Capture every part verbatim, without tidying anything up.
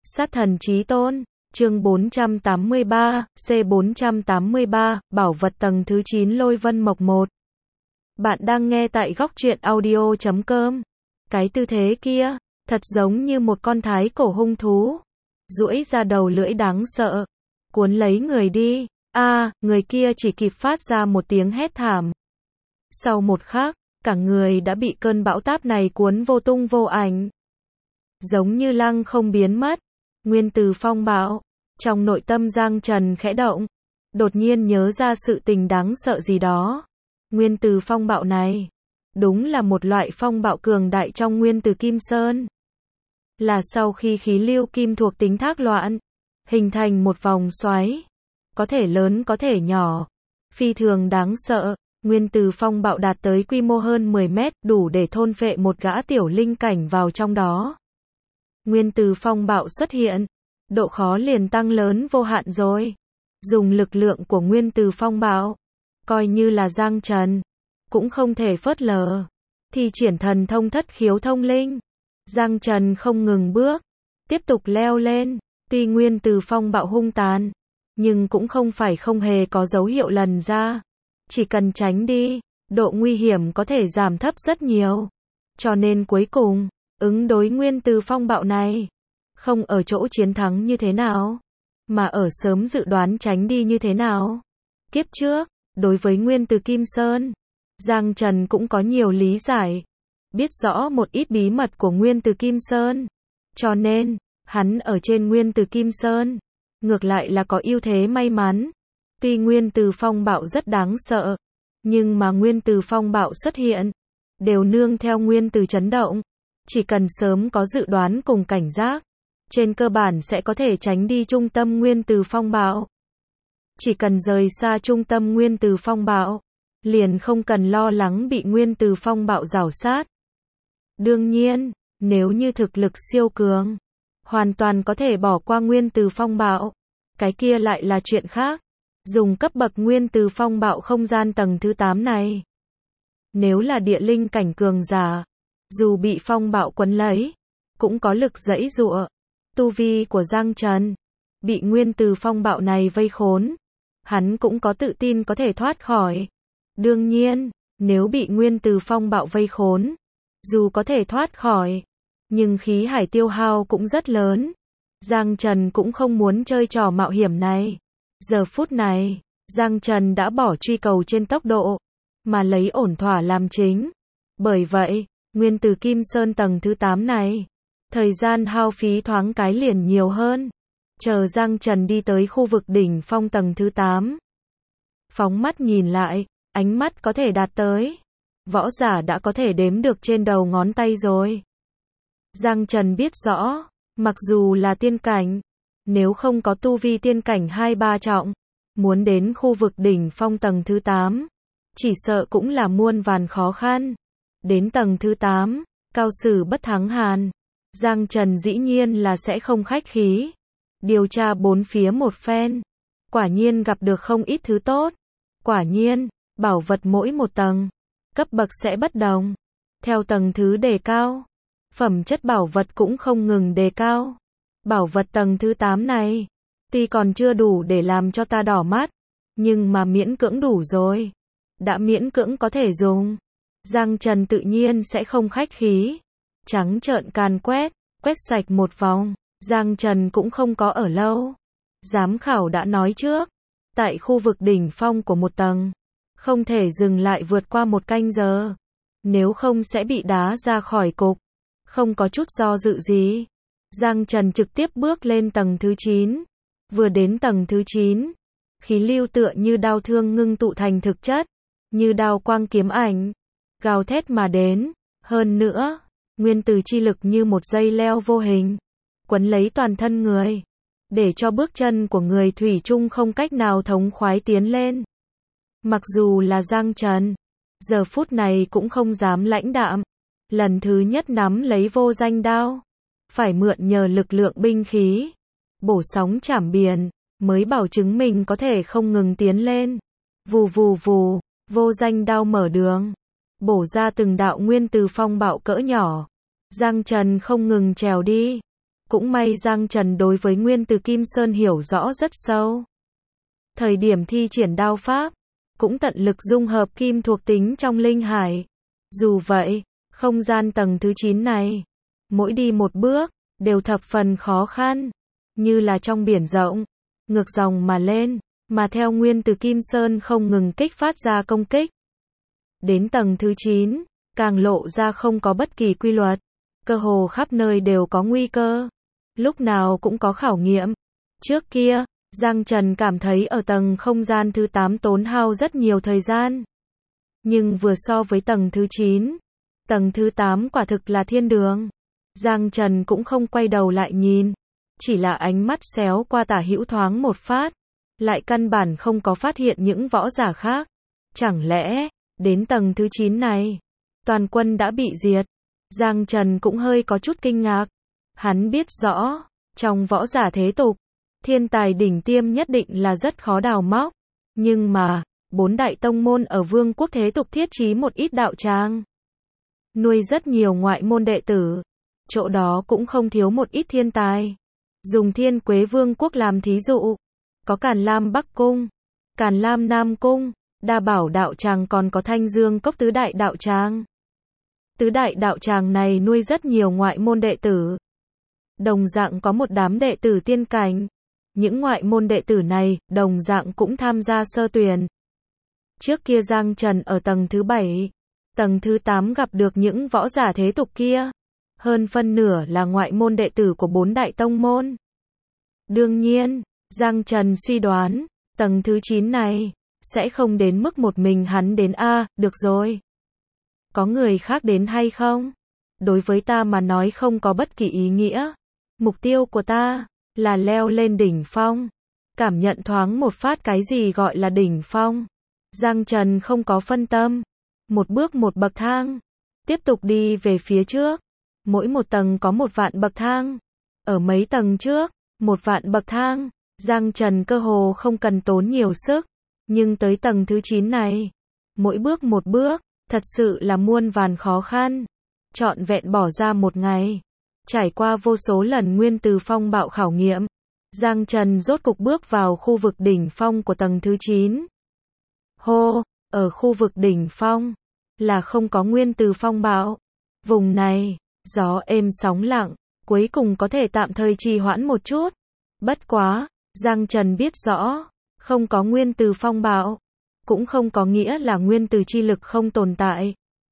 Sát thần chí tôn, chương bốn trăm tám mươi ba, C bốn trăm tám mươi ba, bảo vật tầng thứ chín Lôi Vân Mộc một. Bạn đang nghe tại góc truyện audio chấm com. Cái tư thế kia, thật giống như một con thái cổ hung thú. Duỗi ra đầu lưỡi đáng sợ, cuốn lấy người đi. A, à, người kia chỉ kịp phát ra một tiếng hét thảm. Sau một khắc, cả người đã bị cơn bão táp này cuốn vô tung vô ảnh. Giống như lăng không biến mất. Nguyên từ phong bạo. Trong nội tâm Giang Trần khẽ động. Đột nhiên nhớ ra sự tình đáng sợ gì đó. Nguyên từ phong bạo này, đúng là một loại phong bạo cường đại trong nguyên từ Kim Sơn. Là sau khi khí lưu kim thuộc tính thác loạn, hình thành một vòng xoáy. Có thể lớn có thể nhỏ. Phi thường đáng sợ. Nguyên từ phong bạo đạt tới quy mô hơn mười mét, đủ để thôn phệ một gã tiểu linh cảnh vào trong đó. Nguyên từ phong bạo xuất hiện, độ khó liền tăng lớn vô hạn rồi. Dùng lực lượng của nguyên từ phong bạo, coi như là Giang Trần, cũng không thể phớt lờ. Thi triển thần thông thất khiếu thông linh. Giang Trần không ngừng bước, tiếp tục leo lên. Tuy nguyên từ phong bạo hung tàn, nhưng cũng không phải không hề có dấu hiệu lần ra. Chỉ cần tránh đi, độ nguy hiểm có thể giảm thấp rất nhiều. Cho nên cuối cùng, ứng đối nguyên từ phong bạo này, không ở chỗ chiến thắng như thế nào, mà ở sớm dự đoán tránh đi như thế nào. Kiếp trước, đối với nguyên từ Kim Sơn, Giang Trần cũng có nhiều lý giải, biết rõ một ít bí mật của nguyên từ Kim Sơn. Cho nên, hắn ở trên nguyên từ Kim Sơn, ngược lại là có ưu thế may mắn. Tuy nguyên từ phong bạo rất đáng sợ, nhưng mà nguyên từ phong bạo xuất hiện, đều nương theo nguyên từ chấn động. Chỉ cần sớm có dự đoán cùng cảnh giác, trên cơ bản sẽ có thể tránh đi trung tâm nguyên từ phong bạo. Chỉ cần rời xa trung tâm nguyên từ phong bạo, liền không cần lo lắng bị nguyên từ phong bạo rảo sát. Đương nhiên, nếu như thực lực siêu cường, hoàn toàn có thể bỏ qua nguyên từ phong bạo, cái kia lại là chuyện khác. Dùng cấp bậc nguyên từ phong bạo không gian tầng thứ tám này, nếu là địa linh cảnh cường giả, dù bị phong bạo quấn lấy, cũng có lực giãy giụa. Tu vi của Giang Trần, bị nguyên từ phong bạo này vây khốn, hắn cũng có tự tin có thể thoát khỏi. Đương nhiên, nếu bị nguyên từ phong bạo vây khốn, dù có thể thoát khỏi, nhưng khí hải tiêu hao cũng rất lớn. Giang Trần cũng không muốn chơi trò mạo hiểm này. Giờ phút này, Giang Trần đã bỏ truy cầu trên tốc độ, mà lấy ổn thỏa làm chính. Bởi vậy, nguyên từ Kim Sơn tầng thứ tám này, thời gian hao phí thoáng cái liền nhiều hơn. Chờ Giang Trần đi tới khu vực đỉnh phong tầng thứ tám. Phóng mắt nhìn lại, ánh mắt có thể đạt tới. Võ giả đã có thể đếm được trên đầu ngón tay rồi. Giang Trần biết rõ, mặc dù là tiên cảnh, nếu không có tu vi tiên cảnh hai ba trọng, muốn đến khu vực đỉnh phong tầng thứ tám, chỉ sợ cũng là muôn vàn khó khăn. Đến tầng thứ tám, cao sử bất thắng hàn. Giang Trần dĩ nhiên là sẽ không khách khí. Điều tra bốn phía một phen. Quả nhiên gặp được không ít thứ tốt. Quả nhiên, bảo vật mỗi một tầng, cấp bậc sẽ bất đồng. Theo tầng thứ đề cao, phẩm chất bảo vật cũng không ngừng đề cao. Bảo vật tầng thứ tám này, tuy còn chưa đủ để làm cho ta đỏ mắt, nhưng mà miễn cưỡng đủ rồi. Đã miễn cưỡng có thể dùng. Giang Trần tự nhiên sẽ không khách khí. Trắng trợn càn quét, quét sạch một vòng. Giang Trần cũng không có ở lâu. Giám khảo đã nói trước, tại khu vực đỉnh phong của một tầng, không thể dừng lại vượt qua một canh giờ. Nếu không sẽ bị đá ra khỏi cục. Không có chút do dự gì, Giang Trần trực tiếp bước lên tầng thứ chín. Vừa đến tầng thứ chín, khí lưu tựa như đao thương ngưng tụ thành thực chất, như đao quang kiếm ảnh, gào thét mà đến. Hơn nữa, nguyên từ chi lực như một dây leo vô hình, quấn lấy toàn thân người, để cho bước chân của người thủy chung không cách nào thống khoái tiến lên. Mặc dù là Giang Trần, giờ phút này cũng không dám lãnh đạm, lần thứ nhất nắm lấy vô danh đao, phải mượn nhờ lực lượng binh khí, bổ sóng chảm biển, mới bảo chứng mình có thể không ngừng tiến lên. Vù vù vù, vô danh đao mở đường, bổ ra từng đạo nguyên từ phong bạo cỡ nhỏ. Giang Trần không ngừng trèo đi, Cũng may Giang Trần đối với nguyên từ Kim Sơn hiểu rõ rất sâu. Thời điểm thi triển đao pháp, cũng tận lực dung hợp kim thuộc tính trong linh hải. Dù vậy, không gian tầng thứ chín này, mỗi đi một bước, đều thập phần khó khăn, như là trong biển rộng, ngược dòng mà lên, mà theo nguyên từ Kim Sơn không ngừng kích phát ra công kích. Đến tầng thứ chín, càng lộ ra không có bất kỳ quy luật, cơ hồ khắp nơi đều có nguy cơ, lúc nào cũng có khảo nghiệm. Trước kia, Giang Trần cảm thấy ở tầng không gian thứ tám tốn hao rất nhiều thời gian. Nhưng vừa so với tầng thứ chín, tầng thứ tám quả thực là thiên đường. Giang Trần cũng không quay đầu lại nhìn, chỉ là ánh mắt xéo qua tả hữu thoáng một phát, lại căn bản không có phát hiện những võ giả khác. Chẳng lẽ, đến tầng thứ chín này, toàn quân đã bị diệt? Giang Trần cũng hơi có chút kinh ngạc. Hắn biết rõ, trong võ giả thế tục, thiên tài đỉnh tiêm nhất định là rất khó đào móc. Nhưng mà, bốn đại tông môn ở vương quốc thế tục thiết trí một ít đạo tràng, nuôi rất nhiều ngoại môn đệ tử. Chỗ đó cũng không thiếu một ít thiên tài. Dùng Thiên Quế Vương quốc làm thí dụ, có Càn Lam Bắc Cung, Càn Lam Nam Cung, Đa Bảo đạo tràng, còn có Thanh Dương Cốc tứ đại đạo tràng. Tứ đại đạo tràng này nuôi rất nhiều ngoại môn đệ tử. Đồng dạng có một đám đệ tử tiên cảnh. Những ngoại môn đệ tử này, đồng dạng cũng tham gia sơ tuyển. Trước kia Giang Trần ở tầng thứ bảy, tầng thứ tám gặp được những võ giả thế tục kia, hơn phân nửa là ngoại môn đệ tử của bốn đại tông môn. Đương nhiên, Giang Trần suy đoán, tầng thứ chín này, sẽ không đến mức một mình hắn đến a, được rồi. Có người khác đến hay không? Đối với ta mà nói không có bất kỳ ý nghĩa. Mục tiêu của ta, là leo lên đỉnh phong. Cảm nhận thoáng một phát cái gì gọi là đỉnh phong. Giang Trần không có phân tâm. Một bước một bậc thang. Tiếp tục đi về phía trước. Mỗi một tầng có một vạn bậc thang. Ở mấy tầng trước, một vạn bậc thang. Giang Trần cơ hồ không cần tốn nhiều sức. Nhưng tới tầng thứ chín này, mỗi bước một bước, thật sự là muôn vàn khó khăn. Trọn vẹn bỏ ra một ngày. Trải qua vô số lần nguyên từ phong bạo khảo nghiệm, Giang Trần rốt cục bước vào khu vực đỉnh phong của tầng thứ chín. Hô, ở khu vực đỉnh phong, là không có nguyên từ phong bạo. Vùng này, gió êm sóng lặng, cuối cùng có thể tạm thời trì hoãn một chút. Bất quá, Giang Trần biết rõ, không có nguyên từ phong bạo, cũng không có nghĩa là nguyên từ chi lực không tồn tại.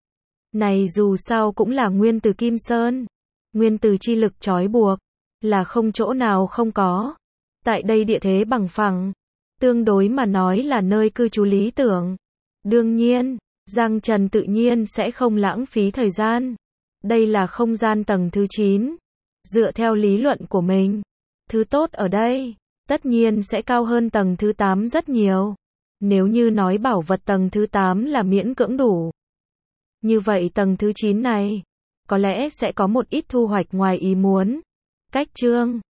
Này dù sao cũng là nguyên từ Kim Sơn. Nguyên từ chi lực trói buộc, là không chỗ nào không có. Tại đây địa thế bằng phẳng, tương đối mà nói là nơi cư trú lý tưởng. Đương nhiên, Giang Trần tự nhiên sẽ không lãng phí thời gian. Đây là không gian tầng thứ chín. Dựa theo lý luận của mình, thứ tốt ở đây, tất nhiên sẽ cao hơn tầng thứ tám rất nhiều. Nếu như nói bảo vật tầng thứ tám là miễn cưỡng đủ, như vậy tầng thứ chín này, có lẽ sẽ có một ít thu hoạch ngoài ý muốn. Cách chương